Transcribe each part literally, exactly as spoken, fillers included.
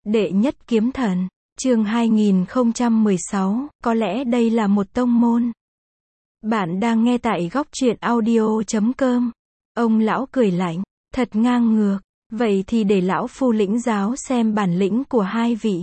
Đệ nhất kiếm thần, chương hai nghìn không trăm mười sáu, có lẽ đây là một tông môn. Bạn đang nghe tại góc truyện audio chấm com. Ông lão cười lạnh, thật ngang ngược, vậy thì để lão phu lĩnh giáo xem bản lĩnh của hai vị.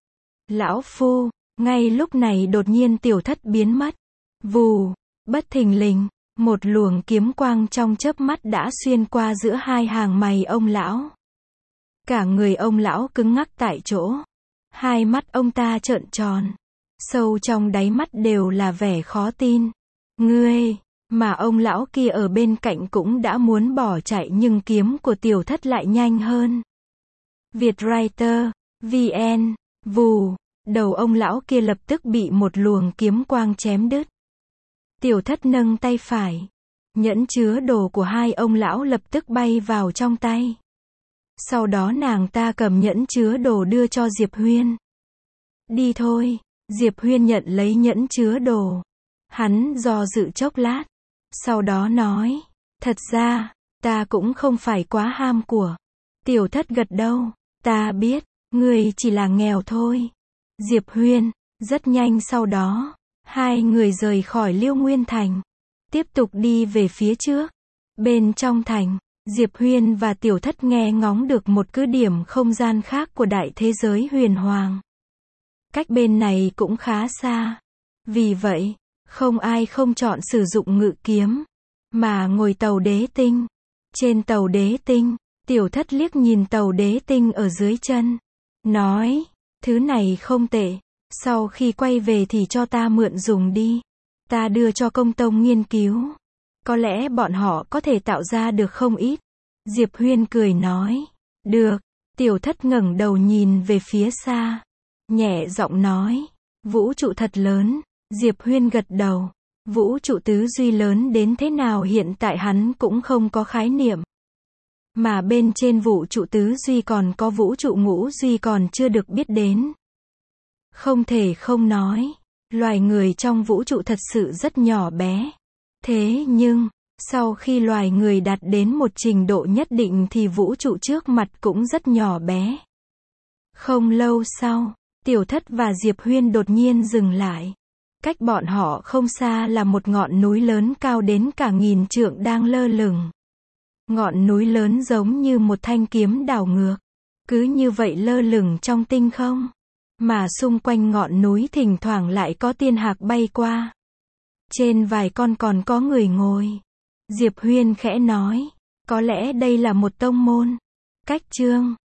Lão phu, ngay lúc này đột nhiên tiểu thất biến mất. Vù, bất thình lình, một luồng kiếm quang trong chớp mắt đã xuyên qua giữa hai hàng mày ông lão. Cả người ông lão cứng ngắc tại chỗ. Hai mắt ông ta trợn tròn. Sâu trong đáy mắt đều là vẻ khó tin. Ngươi, mà ông lão kia ở bên cạnh cũng đã muốn bỏ chạy nhưng kiếm của tiểu thất lại nhanh hơn. Vietwriter, vê en, vù, đầu ông lão kia lập tức bị một luồng kiếm quang chém đứt. Tiểu thất nâng tay phải. Nhẫn chứa đồ của hai ông lão lập tức bay vào trong tay. Sau đó nàng ta cầm nhẫn chứa đồ đưa cho Diệp Huyên. Đi thôi, Diệp Huyên nhận lấy nhẫn chứa đồ. Hắn do dự chốc lát. Sau đó nói, thật ra, ta cũng không phải quá ham của. Tiểu thất gật đầu, ta biết, người chỉ là nghèo thôi. Diệp Huyên, rất nhanh sau đó, hai người rời khỏi Liêu Nguyên Thành. Tiếp tục đi về phía trước. Bên trong thành, Diệp Huyên và tiểu thất nghe ngóng được một cứ điểm không gian khác của đại thế giới huyền hoàng. Cách bên này cũng khá xa. Vì vậy, không ai không chọn sử dụng ngự kiếm, mà ngồi tàu đế tinh. Trên tàu đế tinh, tiểu thất liếc nhìn tàu đế tinh ở dưới chân. Nói, thứ này không tệ. Sau khi quay về thì cho ta mượn dùng đi. Ta đưa cho công tông nghiên cứu. Có lẽ bọn họ có thể tạo ra được không ít. Diệp Huyên cười nói. Được. Tiểu thất ngẩng đầu nhìn về phía xa. Nhẹ giọng nói. Vũ trụ thật lớn. Diệp Huyên gật đầu. Vũ trụ tứ duy lớn đến thế nào hiện tại hắn cũng không có khái niệm. Mà bên trên vũ trụ tứ duy còn có vũ trụ ngũ duy còn chưa được biết đến. Không thể không nói. Loài người trong vũ trụ thật sự rất nhỏ bé. Thế nhưng, sau khi loài người đạt đến một trình độ nhất định thì vũ trụ trước mặt cũng rất nhỏ bé. Không lâu sau, tiểu thất và Diệp Huyên đột nhiên dừng lại. Cách bọn họ không xa là một ngọn núi lớn cao đến cả nghìn trượng đang lơ lửng. Ngọn núi lớn giống như một thanh kiếm đảo ngược. Cứ như vậy lơ lửng trong tinh không. Mà xung quanh ngọn núi thỉnh thoảng lại có tiên hạc bay qua. Trên vài con còn có người ngồi. Diệp Huyên khẽ nói, có lẽ đây là một tông môn. Cách chương